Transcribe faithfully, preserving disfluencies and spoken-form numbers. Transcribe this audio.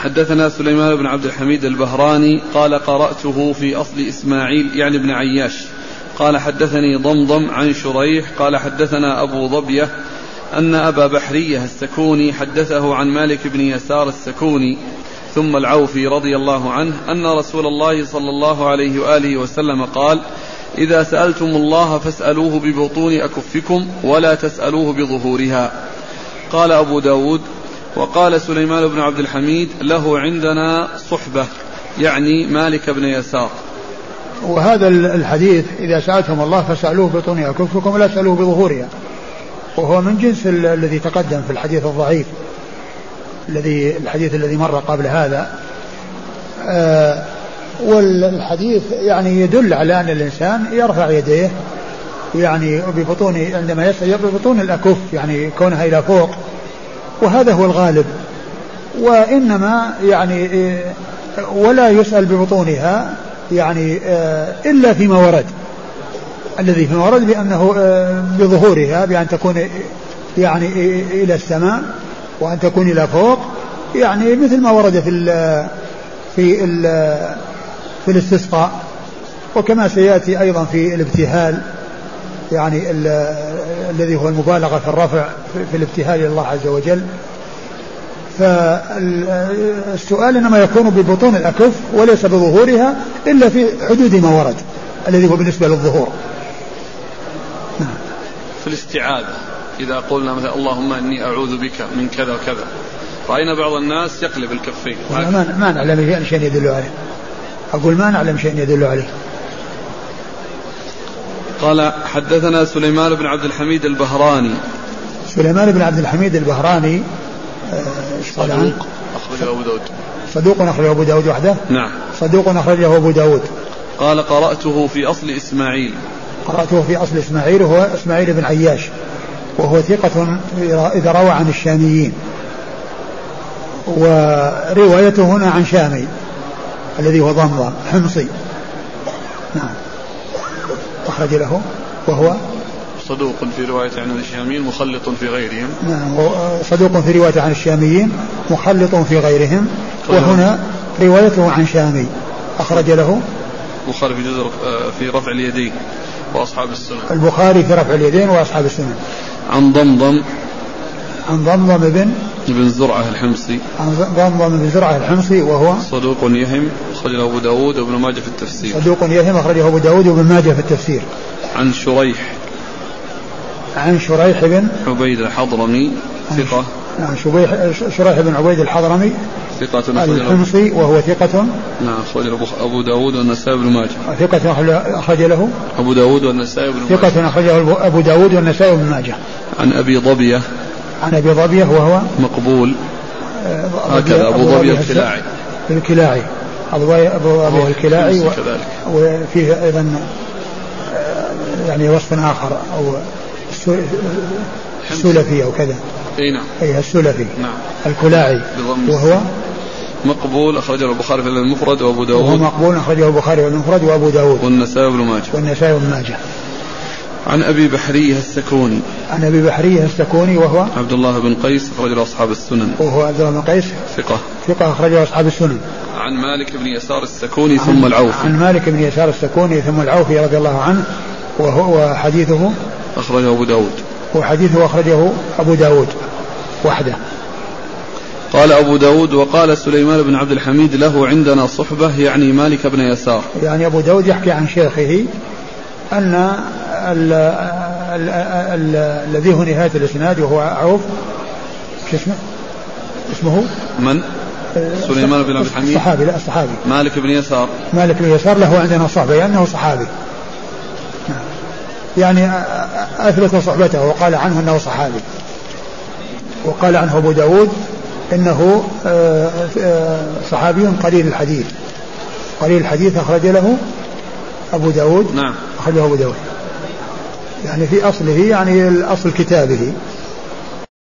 حدثنا سليمان بن عبد الحميد البهراني قال قرأته في أصل إسماعيل يعني ابن عياش قال حدثني ضمضم عن شريح قال حدثنا أبو ضبية أن أبا بحرية السكوني حدثه عن مالك بن يسار السكوني ثم العوفي رضي الله عنه أن رسول الله صلى الله عليه وآله وسلم قال إذا سألتم الله فاسألوه ببطون أكفكم ولا تسألوه بظهورها. قال أبو داود وقال سليمان بن عبد الحميد له عندنا صحبة يعني مالك بن يسار. وهذا الحديث إذا سألتم الله فاسألوه ببطون أكفكم ولا تسألوه بظهورها، وهو من جنس الذي تقدم في الحديث الضعيف الذي الحديث الذي مر قبل هذا. آه والحديث يعني يدل على أن الإنسان يرفع يديه يعني ببطون عندما يسأل ببطون الأكف يعني كونها إلى فوق، وهذا هو الغالب. وإنما يعني ولا يسأل ببطونها يعني إلا فيما ورد، الذي فيما ورد بأنه بظهورها بأن تكون يعني إلى السماء وأن تكون إلى فوق، يعني مثل ما ورد في ال في ال في الاستسقاء، وكما سيأتي أيضا في الابتهال يعني الذي هو المبالغة في الرفع في الابتهال إلى الله عز وجل. فالسؤال إنما يكون ببطون الأكف وليس بظهورها إلا في حدود ما ورد الذي هو بالنسبة للظهور. في الاستعاذة إذا قلنا مثلا اللهم إني أعوذ بك من كذا وكذا، رأينا بعض الناس يقلب الكفين. ما, ما نعلم شيء يدل عليه، أقول ما نعلم شيء يدل عليه. قال حدثنا سليمان بن عبد الحميد البهراني. سليمان بن عبد الحميد البهراني صدوق أخرجه أبو داود. صدوق أخرجه أبو داود وحده. نعم. صدوق أخرجه أبو داود. قال قرأته في أصل إسماعيل. قرأته في أصل إسماعيل وهو إسماعيل بن عياش، وهو ثقة إذا روى عن الشاميين، وروايته هنا عن شامي الذي هو ضمضم حمصي. نعم. أخرج له وهو صدوق في رواية عن الشاميين مخلط في غيرهم. نعم. صدوق في رواية عن الشاميين مخلط في غيرهم، وهنا روايته عن شامي. أخرج له البخاري في جزء في رفع اليدين وأصحاب السنن. البخاري في رفع اليدين وأصحاب السنن. عن ضمضم عن ضمضم بن بن زرعة الحمصي. عن ضمضم بن زرعة الحمصي وهو صدوق يهم أخرجه أبو داود وابن ماجه في التفسير. صدوق يهم أخرجه أبو داود وابن ماجه في التفسير. عن شريح عن شريح بن عبيد الحضرمي ثقة. نعم. شريح بن عبيد الحضرمي ثقة الحمصي وهو ثقة. نعم. أخرج أبو داود والنسائي بن ماجه. ثقة أخرج له أبو داود والنسائي بن ماجه. ثقة أخرجه أبو داود والنسائي بن ماجه. عن أبي ضبية عن أبي ضبية وهو مقبول. هكذا أبو ضبية الكلاعي. الكلاعي أبو ضبية الكلاعي و... وفيه أيضا يعني وصف آخر أو السلفي أو كذا. اي نعم. اي السلفي. نعم. الكلاعي وهو مقبول أخرجه البخاري في المفرد وأبو داود. وهو مقبول أخرجه البخاري في المفرد وأبو داود والنسائي بن ماجه. والنسائي بن ماجه. عن أبي بحرية السكوني. عن أبي بحرية السكوني وهو عبد الله بن قيس أخرجه أصحاب السنن. وهو عبد الله بن قيس ثقة. ثقة أخرجه أصحاب السنن. عن مالك بن يسار السكوني ثم العوفي. عن مالك بن يسار السكوني ثم العوفي رضي الله عنه، وهو حديثه أخرجه أبو داود. وحديثه أخرجه أبو داود وحده. قال أبو داود وقال سليمان بن عبد الحميد له عندنا صحبة يعني مالك بن يسار. يعني أبو داود يحكي عن شيخه أن الذي هو نهاية الإسناد وهو عوف شو اسمه اسمه من سليمان بن عبد الحميد الصحابي. لا الصحابي مالك بن يسار. مالك بن يسار له عندنا صحبة لأنه صحابي، يعني أثبت صحبته وقال عنه أنه صحابي. وقال عنه أبو داود إنه صحابي قليل الحديث. قليل الحديث أخرج له أبو داود. نعم. أخرجه أبو داود يعني في أصله يعني الأصل كتابه